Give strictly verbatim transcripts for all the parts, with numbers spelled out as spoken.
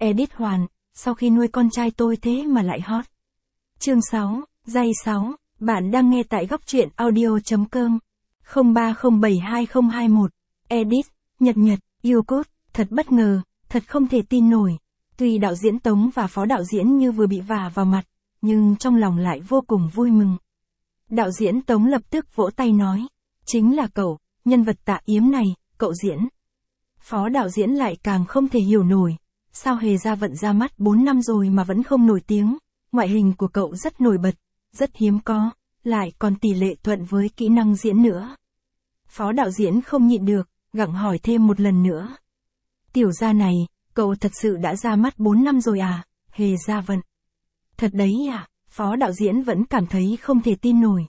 Edit Hoàn, sau khi nuôi con trai tôi thế mà lại hot. Chương sáu, Giây sáu, bạn đang nghe tại góc truyện audio.com. không ba không bảy hai không hai mốt. Edit, Nhật Nhật, yêu cốt, thật bất ngờ, thật không thể tin nổi. Tuy đạo diễn Tống và phó đạo diễn như vừa bị vả vào mặt, nhưng trong lòng lại vô cùng vui mừng. Đạo diễn Tống lập tức vỗ tay nói, chính là cậu, nhân vật Tạ Yếm này, cậu diễn. Phó đạo diễn lại càng không thể hiểu nổi, sao Hề Gia Vận ra mắt bốn năm rồi mà vẫn không nổi tiếng, ngoại hình của cậu rất nổi bật, rất hiếm có, lại còn tỷ lệ thuận với kỹ năng diễn nữa. Phó đạo diễn không nhịn được, gặng hỏi thêm một lần nữa. Tiểu gia này, cậu thật sự đã ra mắt bốn năm rồi à, Hề Gia Vận? Thật đấy à, phó đạo diễn vẫn cảm thấy không thể tin nổi.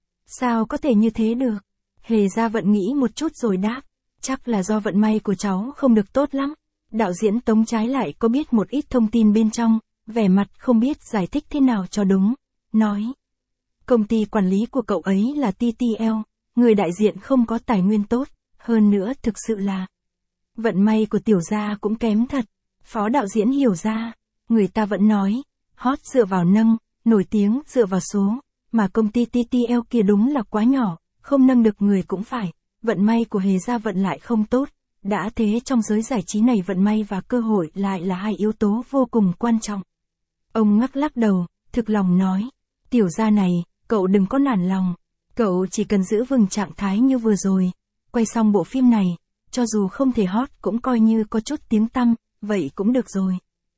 Sao có thể như thế được? Hề Gia Vận nghĩ một chút rồi đáp, chắc là do vận may của cháu không được tốt lắm. Đạo diễn Tống trái lại có biết một ít thông tin bên trong, vẻ mặt không biết giải thích thế nào cho đúng, nói. Công ty quản lý của cậu ấy là tê tê lờ, người đại diện không có tài nguyên tốt, hơn nữa thực sự là vận may của tiểu gia cũng kém thật. Phó đạo diễn hiểu ra, người ta vẫn nói, hot dựa vào nâng, nổi tiếng dựa vào số, mà công ty tê tê lờ kia đúng là quá nhỏ, không nâng được người cũng phải, vận may của Hề Gia Vận lại không tốt. Đã thế trong giới giải trí này vận may và cơ hội lại là hai yếu tố vô cùng quan trọng. Ông ngắc lắc đầu, thực lòng nói, tiểu gia này, cậu đừng có nản lòng, cậu chỉ cần giữ vững trạng thái như vừa rồi, quay xong bộ phim này, cho dù không thể hot cũng coi như có chút tiếng tăm, vậy cũng được rồi.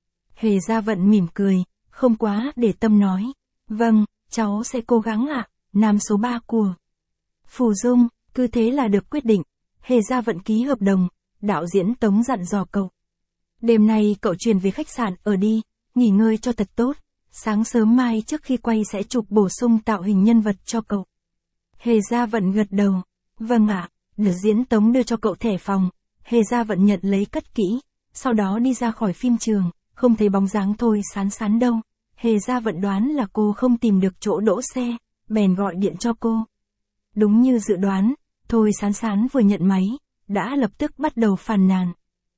Hề Gia Vận mỉm cười, không quá để tâm nói, vâng, cháu sẽ cố gắng ạ, nam số ba của Phù Dung, cứ thế là được quyết định. Hề Gia Vận ký hợp đồng, đạo diễn Tống dặn dò cậu. Đêm nay cậu chuyển về khách sạn ở đi, nghỉ ngơi cho thật tốt, sáng sớm mai trước khi quay sẽ chụp bổ sung tạo hình nhân vật cho cậu. Hề Gia Vận gật đầu, vâng ạ, đạo diễn Tống đưa cho cậu thẻ phòng, Hề Gia Vận nhận lấy cất kỹ, sau đó đi ra khỏi phim trường, không thấy bóng dáng Thôi Sán Sán đâu. Hề Gia Vận đoán là cô không tìm được chỗ đỗ xe, bèn gọi điện cho cô. Đúng như dự đoán, Thôi Sán Sán vừa nhận máy, đã lập tức bắt đầu phàn nàn.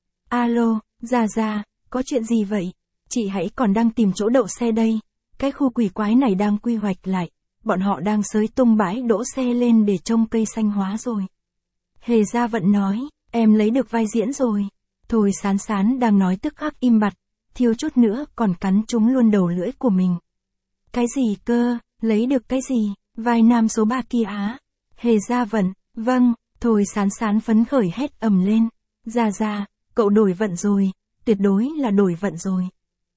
Alo, Gia Gia, có chuyện gì vậy? Chị hãy còn đang tìm chỗ đậu xe đây, cái khu quỷ quái này đang quy hoạch lại, bọn họ đang xới tung bãi đỗ xe lên để trông cây xanh hóa rồi. Hề Gia Vận nói, em lấy được vai diễn rồi. Thôi Sán Sán đang nói tức khắc im bặt, thiếu chút nữa còn cắn trúng luôn đầu lưỡi của mình. Cái gì cơ, lấy được cái gì, vai nam số ba kia á? Hề Gia Vận, vâng, Thôi Sán Sán phấn khởi hét ầm lên. Gia Gia, cậu đổi vận rồi, tuyệt đối là đổi vận rồi.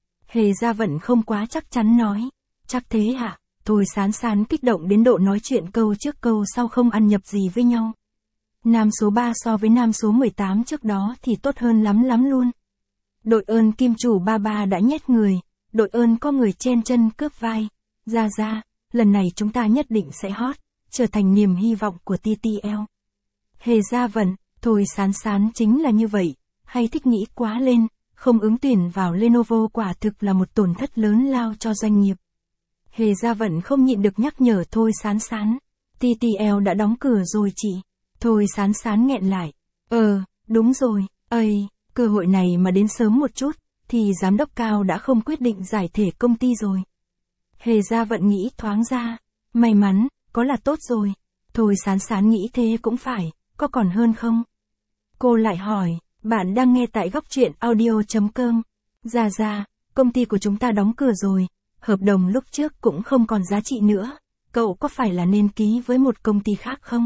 Hề Gia Vận không quá chắc chắn nói, chắc thế hả? Thôi Sán Sán kích động đến độ nói chuyện câu trước câu sau không ăn nhập gì với nhau. Nam số ba so với nam số mười tám trước đó thì tốt hơn lắm lắm luôn. Đội ơn kim chủ ba ba đã nhét người, đội ơn có người chen chân cướp vai. Gia Gia, lần này chúng ta nhất định sẽ hot, trở thành niềm hy vọng của tê tê lờ. Hề Gia Vận, Thôi Sán Sán chính là như vậy, hay thích nghĩ quá lên, không ứng tuyển vào Lenovo quả thực là một tổn thất lớn lao cho doanh nghiệp. Hề Gia Vận không nhịn được nhắc nhở Thôi Sán Sán, tê tê lờ đã đóng cửa rồi chị. Thôi Sán Sán nghẹn lại, ờ, đúng rồi, ây, cơ hội này mà đến sớm một chút, thì giám đốc cao đã không quyết định giải thể công ty rồi. Hề Gia Vận nghĩ thoáng ra, may mắn, có là tốt rồi. Thôi Sán Sán nghĩ thế cũng phải, có còn hơn không? Cô lại hỏi, bạn đang nghe tại góc truyện audio.com. Gia Gia, công ty của chúng ta đóng cửa rồi, hợp đồng lúc trước cũng không còn giá trị nữa, cậu có phải là nên ký với một công ty khác không?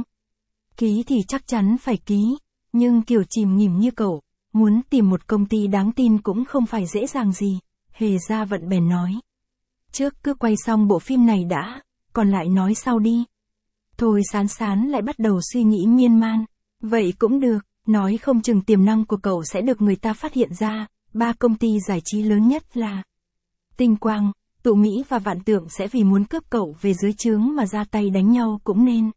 Ký thì chắc chắn phải ký, nhưng kiểu chìm nghỉm như cậu, muốn tìm một công ty đáng tin cũng không phải dễ dàng gì. Hề Gia Vận bèn nói, trước cứ quay xong bộ phim này đã, còn lại nói sau đi. Thôi Sán Sán lại bắt đầu suy nghĩ miên man, vậy cũng được, nói không chừng tiềm năng của cậu sẽ được người ta phát hiện ra. Ba công ty giải trí lớn nhất là Tinh Quang, Tụ Mỹ và Vạn Tượng sẽ vì muốn cướp cậu về dưới trướng mà ra tay đánh nhau cũng nên.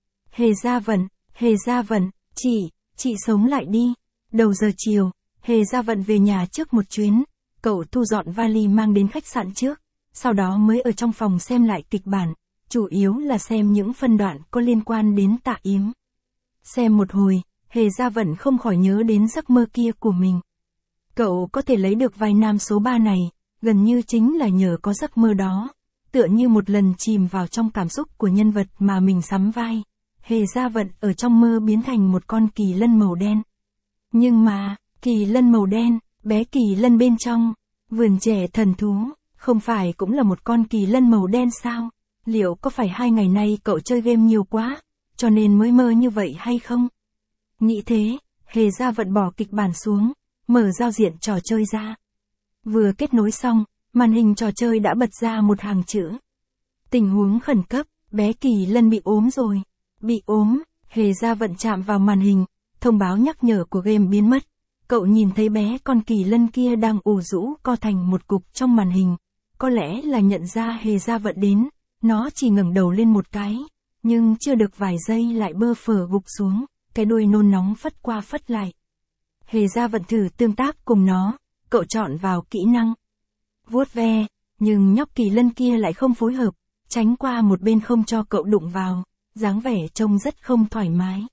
Hề Gia Vận, Hề Gia Vận, chị, chị sống lại đi. Đầu giờ chiều, Hề Gia Vận về nhà trước một chuyến, cậu thu dọn vali mang đến khách sạn trước, sau đó mới ở trong phòng xem lại kịch bản, chủ yếu là xem những phân đoạn có liên quan đến Tạ Yếm. Xem một hồi, Hề Gia Vận không khỏi nhớ đến giấc mơ kia của mình. Cậu có thể lấy được vai nam số ba này, gần như chính là nhờ có giấc mơ đó. Tựa như một lần chìm vào trong cảm xúc của nhân vật mà mình sắm vai. Hề Gia Vận ở trong mơ biến thành một con kỳ lân màu đen. Nhưng mà, kỳ lân màu đen, bé kỳ lân bên trong, vườn trẻ thần thú, không phải cũng là một con kỳ lân màu đen sao? Liệu có phải hai ngày nay cậu chơi game nhiều quá, cho nên mới mơ như vậy hay không? Nghĩ thế, Hề Gia Vận bỏ kịch bản xuống, mở giao diện trò chơi ra. Vừa kết nối xong, màn hình trò chơi đã bật ra một hàng chữ. Tình huống khẩn cấp, bé kỳ lân bị ốm rồi. Bị ốm, Hề Gia Vận chạm vào màn hình, thông báo nhắc nhở của game biến mất. Cậu nhìn thấy bé con kỳ lân kia đang ủ rũ co thành một cục trong màn hình. Có lẽ là nhận ra Hề Gia Vận đến, nó chỉ ngẩng đầu lên một cái, nhưng chưa được vài giây lại bơ phờ gục xuống, cái đuôi nôn nóng phất qua phất lại. Hề Gia Vận thử tương tác cùng nó, cậu chọn vào kỹ năng vuốt ve, nhưng nhóc kỳ lân kia lại không phối hợp, tránh qua một bên không cho cậu đụng vào, dáng vẻ trông rất không thoải mái.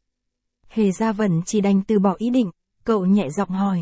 Hề Gia Vận chỉ đành từ bỏ ý định, cậu nhẹ giọng hỏi.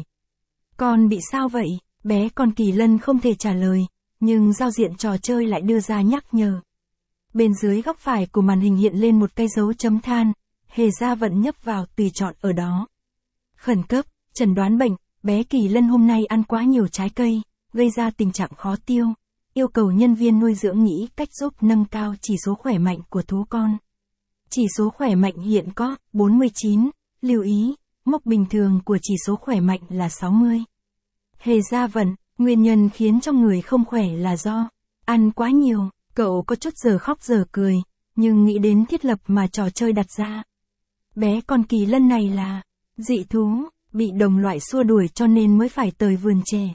Con bị sao vậy? Bé con kỳ lân không thể trả lời, nhưng giao diện trò chơi lại đưa ra nhắc nhở. Bên dưới góc phải của màn hình hiện lên một cái dấu chấm than, Hề Gia Vận nhấp vào tùy chọn ở đó. Khẩn cấp, chẩn đoán bệnh, bé kỳ lân hôm nay ăn quá nhiều trái cây, gây ra tình trạng khó tiêu, yêu cầu nhân viên nuôi dưỡng nghĩ cách giúp nâng cao chỉ số khỏe mạnh của thú con. Chỉ số khỏe mạnh hiện có bốn mươi chín, lưu ý, mốc bình thường của chỉ số khỏe mạnh là sáu mươi. Hề Gia Vận, nguyên nhân khiến cho người không khỏe là do ăn quá nhiều, cậu có chút giờ khóc giờ cười, nhưng nghĩ đến thiết lập mà trò chơi đặt ra. Bé con kỳ lân này là dị thú, bị đồng loại xua đuổi cho nên mới phải tới vườn trẻ.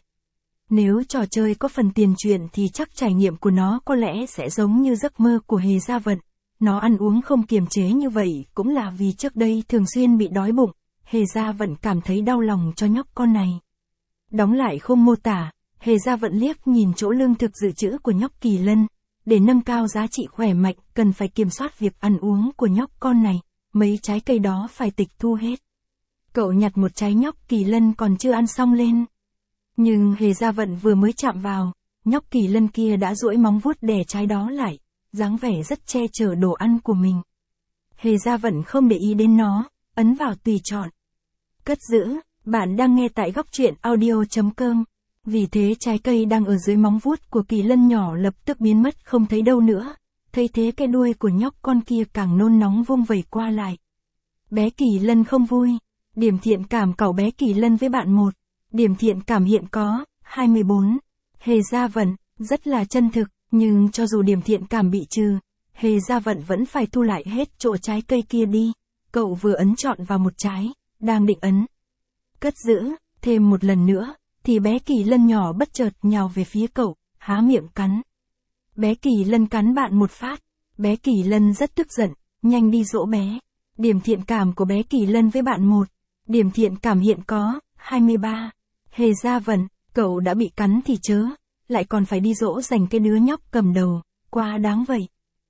Nếu trò chơi có phần tiền truyện thì chắc trải nghiệm của nó có lẽ sẽ giống như giấc mơ của Hề Gia Vận. Nó ăn uống không kiềm chế như vậy cũng là vì trước đây thường xuyên bị đói bụng. Hề Gia Vận cảm thấy đau lòng cho nhóc con này. Đóng lại khung mô tả, Hề Gia Vận liếc nhìn chỗ lương thực dự trữ của nhóc kỳ lân. Để nâng cao giá trị khỏe mạnh cần phải kiểm soát việc ăn uống của nhóc con này. Mấy trái cây đó phải tịch thu hết. Cậu nhặt một trái nhóc kỳ lân còn chưa ăn xong lên. Nhưng Hề Gia Vận vừa mới chạm vào, nhóc kỳ lân kia đã duỗi móng vuốt đè trái đó lại, dáng vẻ rất che chở đồ ăn của mình. Hề Gia Vận không để ý đến nó, ấn vào tùy chọn. Cất giữ, bạn đang nghe tại góc truyện audio chấm com. Vì thế trái cây đang ở dưới móng vuốt của kỳ lân nhỏ lập tức biến mất không thấy đâu nữa. Thấy thế cái đuôi của nhóc con kia càng nôn nóng vung vẩy qua lại. Bé kỳ lân không vui. Điểm thiện cảm cậu bé kỳ lân với bạn một. Điểm thiện cảm hiện có hai mươi bốn. Hề Gia Vận, rất là chân thực, nhưng cho dù điểm thiện cảm bị trừ, Hề Gia Vận vẫn phải thu lại hết chỗ trái cây kia đi. Cậu vừa ấn chọn vào một trái, đang định ấn cất giữ, thêm một lần nữa, thì bé kỳ lân nhỏ bất chợt nhào về phía cậu, há miệng cắn. Bé kỳ lân cắn bạn một phát, bé kỳ lân rất tức giận, nhanh đi dỗ bé. Điểm thiện cảm của bé kỳ lân với bạn một. Điểm thiện cảm hiện có hai mươi ba. Hề Gia Vận, cậu đã bị cắn thì chớ, lại còn phải đi dỗ dành cái đứa nhóc cầm đầu, quá đáng vậy.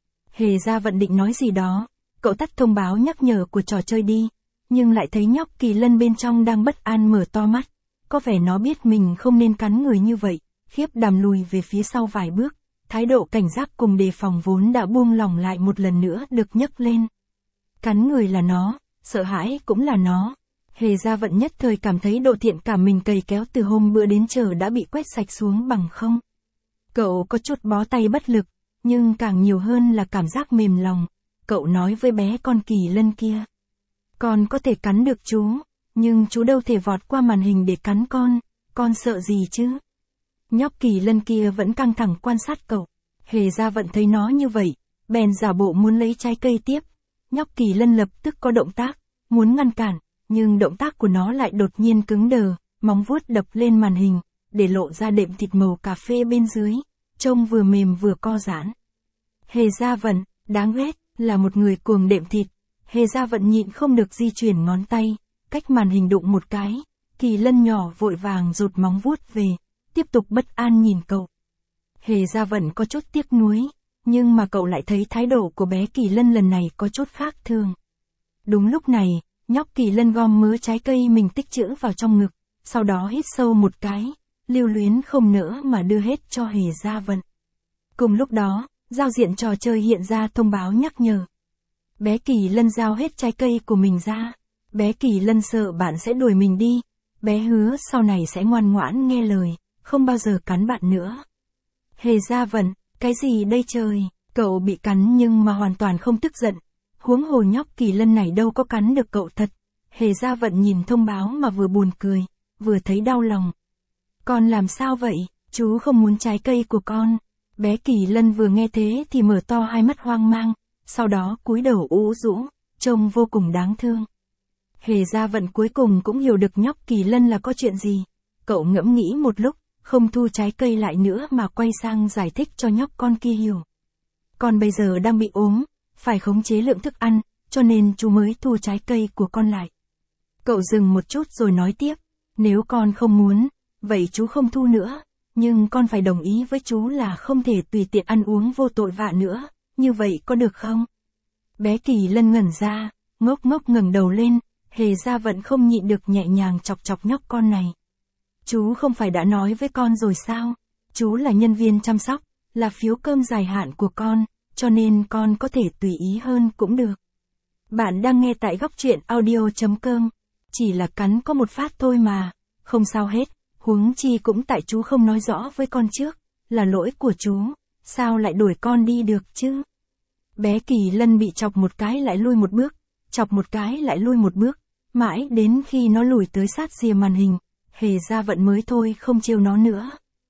Hề Gia Vận định nói gì đó, cậu tắt thông báo nhắc nhở của trò chơi đi, nhưng lại thấy nhóc kỳ lân bên trong đang bất an mở to mắt, có vẻ nó biết mình không nên cắn người như vậy, khiếp đảm lùi về phía sau vài bước, thái độ cảnh giác cùng đề phòng vốn đã buông lỏng lại một lần nữa được nhấc lên. Cắn người là nó, sợ hãi cũng là nó. Hề Gia Vận nhất thời cảm thấy độ thiện cảm mình cày kéo từ hôm bữa đến giờ đã bị quét sạch xuống bằng không. Cậu có chút bó tay bất lực, nhưng càng nhiều hơn là cảm giác mềm lòng. Cậu nói với bé con kỳ lân kia. Con có thể cắn được chú, nhưng chú đâu thể vọt qua màn hình để cắn con, con sợ gì chứ? Nhóc kỳ lân kia vẫn căng thẳng quan sát cậu. Hề Gia Vận thấy nó như vậy, bèn giả bộ muốn lấy trái cây tiếp. Nhóc kỳ lân lập tức có động tác, muốn ngăn cản. Nhưng động tác của nó lại đột nhiên cứng đờ, móng vuốt đập lên màn hình, để lộ ra đệm thịt màu cà phê bên dưới, trông vừa mềm vừa co giãn. Hề Gia Vận, đáng ghét, là một người cuồng đệm thịt. Hề Gia Vận nhịn không được di chuyển ngón tay, cách màn hình đụng một cái, kỳ lân nhỏ vội vàng rụt móng vuốt về, tiếp tục bất an nhìn cậu. Hề Gia Vận có chút tiếc nuối, nhưng mà cậu lại thấy thái độ của bé kỳ lân lần này có chút khác thường. Đúng lúc này, nhóc kỳ lân gom mớ trái cây mình tích trữ vào trong ngực, sau đó hít sâu một cái, lưu luyến không nỡ mà đưa hết cho Hề Gia Vận. Cùng lúc đó, giao diện trò chơi hiện ra thông báo nhắc nhở. Bé Kỳ Lân giao hết trái cây của mình ra. Bé Kỳ Lân sợ bạn sẽ đuổi mình đi. Bé hứa sau này sẽ ngoan ngoãn nghe lời, không bao giờ cắn bạn nữa. Hề Gia Vận, cái gì đây trời? Cậu bị cắn nhưng mà hoàn toàn không tức giận. Huống hồ nhóc Kỳ Lân này đâu có cắn được cậu thật. Hề Gia Vận nhìn thông báo mà vừa buồn cười, vừa thấy đau lòng. Con làm sao vậy? Chú không muốn trái cây của con. Bé Kỳ Lân vừa nghe thế thì mở to hai mắt hoang mang, sau đó cúi đầu ú rũ, trông vô cùng đáng thương. Hề Gia Vận cuối cùng cũng hiểu được nhóc Kỳ Lân là có chuyện gì. Cậu ngẫm nghĩ một lúc, không thu trái cây lại nữa mà quay sang giải thích cho nhóc con kia hiểu. Con bây giờ đang bị ốm, phải khống chế lượng thức ăn, cho nên chú mới thu trái cây của con lại. Cậu dừng một chút rồi nói tiếp, nếu con không muốn, vậy chú không thu nữa, nhưng con phải đồng ý với chú là không thể tùy tiện ăn uống vô tội vạ nữa, như vậy có được không? Bé Kỳ Lân ngẩn ra, ngốc ngốc ngẩng đầu lên, Hề Gia Vận không nhịn được nhẹ nhàng chọc chọc nhóc con này. Chú không phải đã nói với con rồi sao? Chú là nhân viên chăm sóc, là phiếu cơm dài hạn của con, cho nên con có thể tùy ý hơn cũng được. Bạn đang nghe tại góc truyện audio chấm com. Chỉ là cắn có một phát thôi mà, không sao hết, huống chi cũng tại chú không nói rõ với con trước, là lỗi của chú, sao lại đuổi con đi được chứ? Bé Kỳ Lân bị chọc một cái lại lui một bước, chọc một cái lại lui một bước, mãi đến khi nó lùi tới sát rìa màn hình, Hề Gia Vận mới thôi không trêu nó nữa.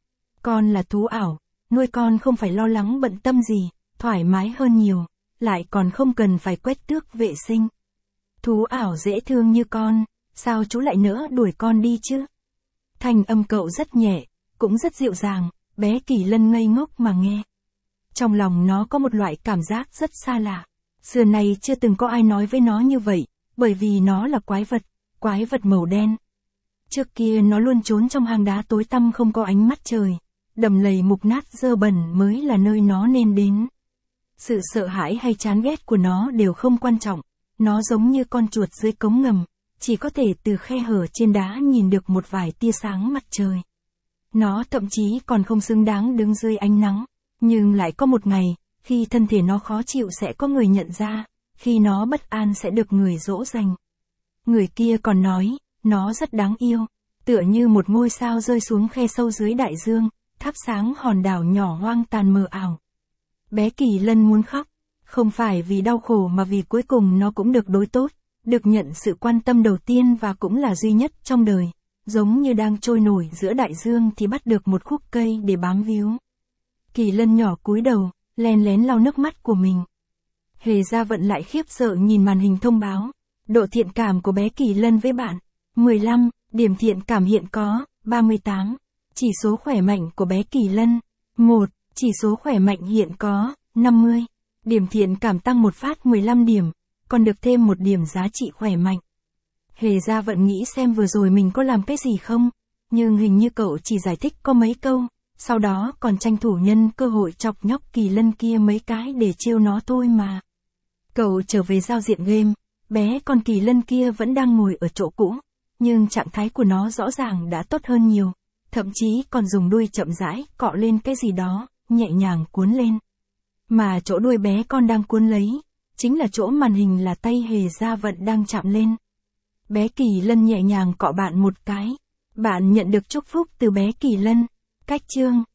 Con là thú ảo, nuôi con không phải lo lắng bận tâm gì, thoải mái hơn nhiều, lại còn không cần phải quét tước vệ sinh. Thú ảo dễ thương như con, sao chú lại nỡ đuổi con đi chứ? Thanh âm cậu rất nhẹ, cũng rất dịu dàng, bé Kỳ Lân ngây ngốc mà nghe. Trong lòng nó có một loại cảm giác rất xa lạ. Xưa nay chưa từng có ai nói với nó như vậy, bởi vì nó là quái vật, quái vật màu đen. Trước kia nó luôn trốn trong hang đá tối tăm không có ánh mắt trời, đầm lầy mục nát dơ bẩn mới là nơi nó nên đến. Sự sợ hãi hay chán ghét của nó đều không quan trọng, nó giống như con chuột dưới cống ngầm, chỉ có thể từ khe hở trên đá nhìn được một vài tia sáng mặt trời. Nó thậm chí còn không xứng đáng đứng dưới ánh nắng, nhưng lại có một ngày, khi thân thể nó khó chịu sẽ có người nhận ra, khi nó bất an sẽ được người dỗ dành. Người kia còn nói, nó rất đáng yêu, tựa như một ngôi sao rơi xuống khe sâu dưới đại dương, thắp sáng hòn đảo nhỏ hoang tàn mờ ảo. Bé Kỳ Lân muốn khóc, không phải vì đau khổ mà vì cuối cùng nó cũng được đối tốt, được nhận sự quan tâm đầu tiên và cũng là duy nhất trong đời, giống như đang trôi nổi giữa đại dương thì bắt được một khúc cây để bám víu. Kỳ Lân nhỏ cúi đầu, len lén lau nước mắt của mình. Hề Gia Vận lại khiếp sợ nhìn màn hình thông báo, độ thiện cảm của bé Kỳ Lân với bạn, mười lăm, điểm thiện cảm hiện có, ba mươi tám, chỉ số khỏe mạnh của bé Kỳ Lân, một, chỉ số khỏe mạnh hiện có, năm mươi, điểm thiện cảm tăng một phát mười lăm điểm, còn được thêm một điểm giá trị khỏe mạnh. Hề Gia Vận nghĩ xem vừa rồi mình có làm cái gì không, nhưng hình như cậu chỉ giải thích có mấy câu, sau đó còn tranh thủ nhân cơ hội chọc nhóc Kỳ Lân kia mấy cái để trêu nó thôi mà. Cậu trở về giao diện game, bé con Kỳ Lân kia vẫn đang ngồi ở chỗ cũ, nhưng trạng thái của nó rõ ràng đã tốt hơn nhiều, thậm chí còn dùng đuôi chậm rãi cọ lên cái gì đó, nhẹ nhàng cuốn lên. Mà chỗ đuôi bé con đang cuốn lấy, chính là chỗ màn hình là tay Hề Gia Vận đang chạm lên. Bé Kỳ Lân nhẹ nhàng cọ bạn một cái, bạn nhận được chúc phúc từ bé Kỳ Lân. Cách chương